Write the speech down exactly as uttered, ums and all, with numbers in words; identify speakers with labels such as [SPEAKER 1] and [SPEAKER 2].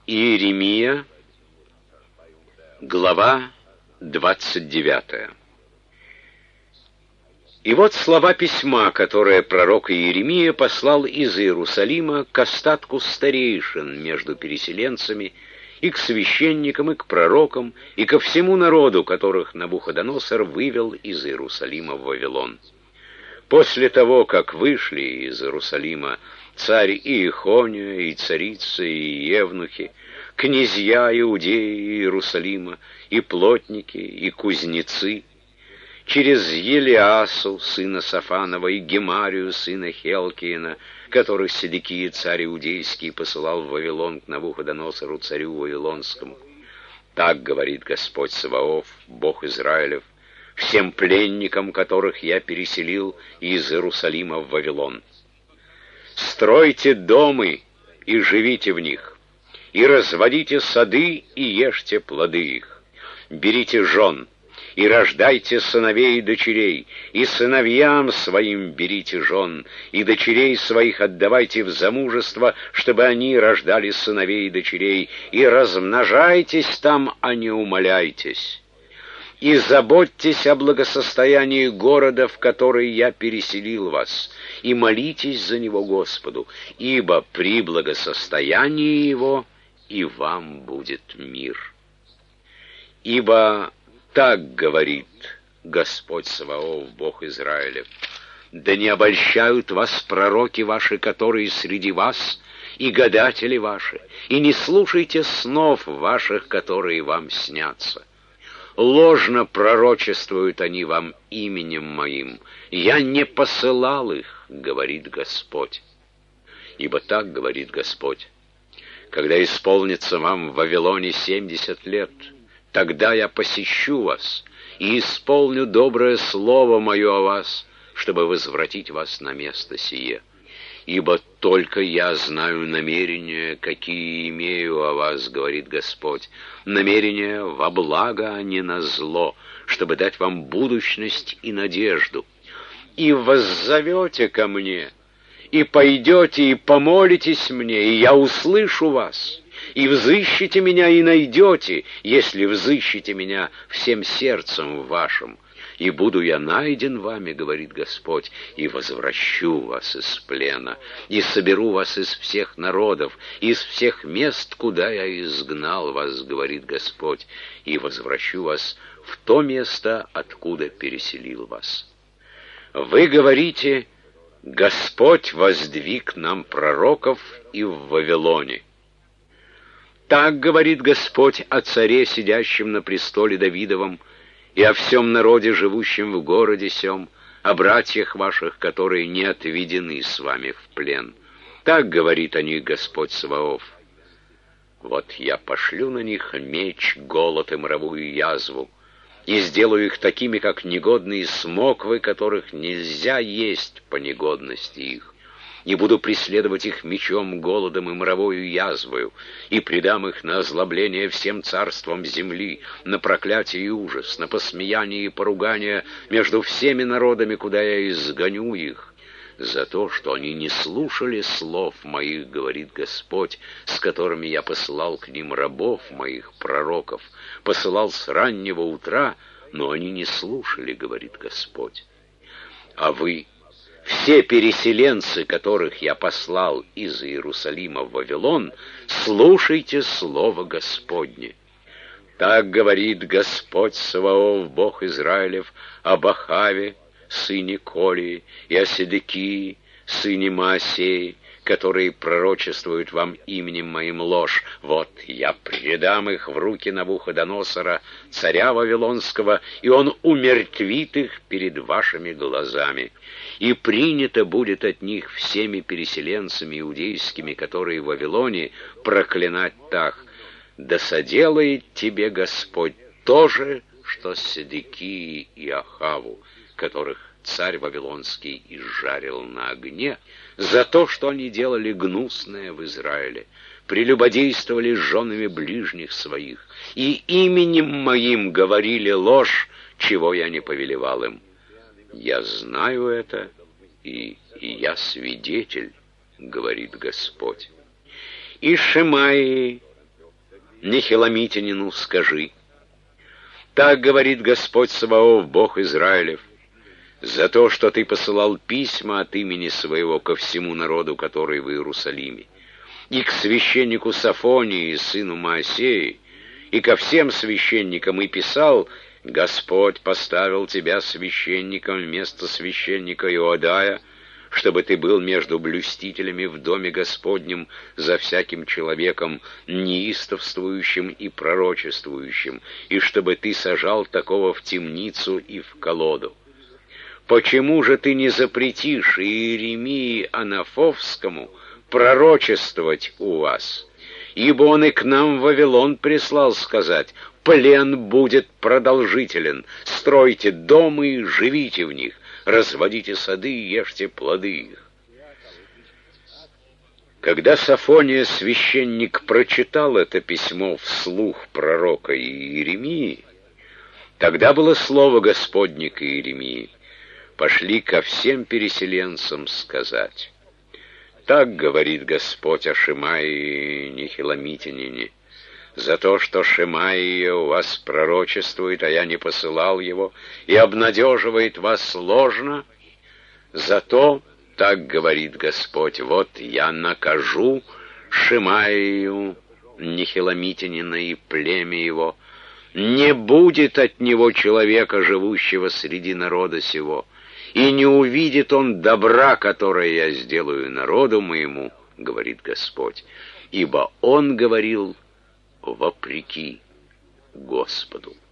[SPEAKER 1] Иеремия, глава двадцать девятая. И вот слова письма, которое пророк Иеремия послал из Иерусалима к остатку старейшин между переселенцами, и к священникам, и к пророкам, и ко всему народу, которых Навуходоносор вывел из Иерусалима в Вавилон. После того, как вышли из Иерусалима царь Иехония, и царица, и евнухи, князья Иудеи и Иерусалима, и плотники, и кузнецы, через Елиасу, сына Сафанова, и Гемарию, сына Хелкиина, которых Седекия, царь иудейский, посылал в Вавилон к Навуходоносору, царю Вавилонскому. Так говорит Господь Саваоф, Бог Израилев, всем пленникам, которых я переселил из Иерусалима в Вавилон. Стройте дома и живите в них, и разводите сады и ешьте плоды их. Берите жен и рождайте сыновей и дочерей, и сыновьям своим берите жен, и дочерей своих отдавайте в замужество, чтобы они рождали сыновей и дочерей, и размножайтесь там, а не умаляйтесь. И заботьтесь о благосостоянии города, в который я переселил вас, и молитесь за него Господу, ибо при благосостоянии его и вам будет мир. Ибо так говорит Господь Саваоф, Бог Израилев: да не обольщают вас пророки ваши, которые среди вас, и гадатели ваши, и не слушайте снов ваших, которые вам снятся. Ложно пророчествуют они вам именем моим. Я не посылал их, говорит Господь. Ибо так говорит Господь: когда исполнится вам в Вавилоне семьдесят лет, тогда я посещу вас и исполню доброе слово мое о вас, чтобы возвратить вас на место сие. Ибо только я знаю намерения, какие имею о вас, говорит Господь, намерения во благо, а не на зло, чтобы дать вам будущность и надежду. И воззовете ко мне, и пойдете, и помолитесь мне, и я услышу вас, и взыщите меня, и найдете, если взыщите меня всем сердцем вашим. И буду я найден вами, говорит Господь, и возвращу вас из плена, и соберу вас из всех народов, из всех мест, куда я изгнал вас, говорит Господь, и возвращу вас в то место, откуда переселил вас. Вы говорите: Господь воздвиг нам пророков и в Вавилоне. Так говорит Господь о царе, сидящем на престоле Давидовом, и о всем народе, живущем в городе сем, о братьях ваших, которые не отведены с вами в плен. Так говорит о них Господь Саваоф: вот я пошлю на них меч, голод и моровую язву, и сделаю их такими, как негодные смоквы, которых нельзя есть по негодности их. И буду преследовать их мечом, голодом и моровою язвою, и предам их на озлобление всем царствам земли, на проклятие и ужас, на посмеяние и поругание между всеми народами, куда я изгоню их, за то, что они не слушали слов моих, говорит Господь, с которыми я посылал к ним рабов моих, пророков, посылал с раннего утра, но они не слушали, говорит Господь. А вы, все переселенцы, которых я послал из Иерусалима в Вавилон, слушайте слово Господне. Так говорит Господь Саваоф, Бог Израилев, об Ахаве, сыне Колии, и о Седекии, сыне Маасеи, которые пророчествуют вам именем моим ложь. Вот я предам их в руки Навуходоносора, царя Вавилонского, и он умертвит их перед вашими глазами. И принято будет от них всеми переселенцами иудейскими, которые в Вавилоне, проклинать так: да соделает тебе Господь то же, что Седекии и Ахаву, которых царь Вавилонский изжарил на огне, за то, что они делали гнусное в Израиле, прелюбодействовали с женами ближних своих, и именем моим говорили ложь, чего я не повелевал им. Я знаю это, и, и я свидетель, говорит Господь. И Шемаии, нехиломитянину скажи: так говорит Господь Саваоф, Бог Израилев, за то, что ты посылал письма от имени своего ко всему народу, который в Иерусалиме, и к священнику Сафонии, сыну Моосеи, и ко всем священникам, и писал: Господь поставил тебя священником вместо священника Иодая, чтобы ты был между блюстителями в доме Господнем за всяким человеком неистовствующим и пророчествующим, и чтобы ты сажал такого в темницу и в колоду. Почему же ты не запретишь Иеремии Анафовскому пророчествовать у вас? Ибо он и к нам в Вавилон прислал сказать: плен будет продолжителен, стройте дома и живите в них, разводите сады и ешьте плоды их. Когда Сафония, священник, прочитал это письмо вслух пророка Иеремии, тогда было слово Господне к Иеремии: пошли ко всем переселенцам сказать: так говорит Господь о Шимаии нехиломитянине, за то, что Шимаия у вас пророчествует, а я не посылал его, и обнадеживает вас ложно, зато, так говорит Господь, вот я накажу Шимаию нехиломитянина и племя его, не будет от него человека, живущего среди народа сего, и не увидит он добра, которое я сделаю народу моему, говорит Господь, ибо он говорил вопреки Господу.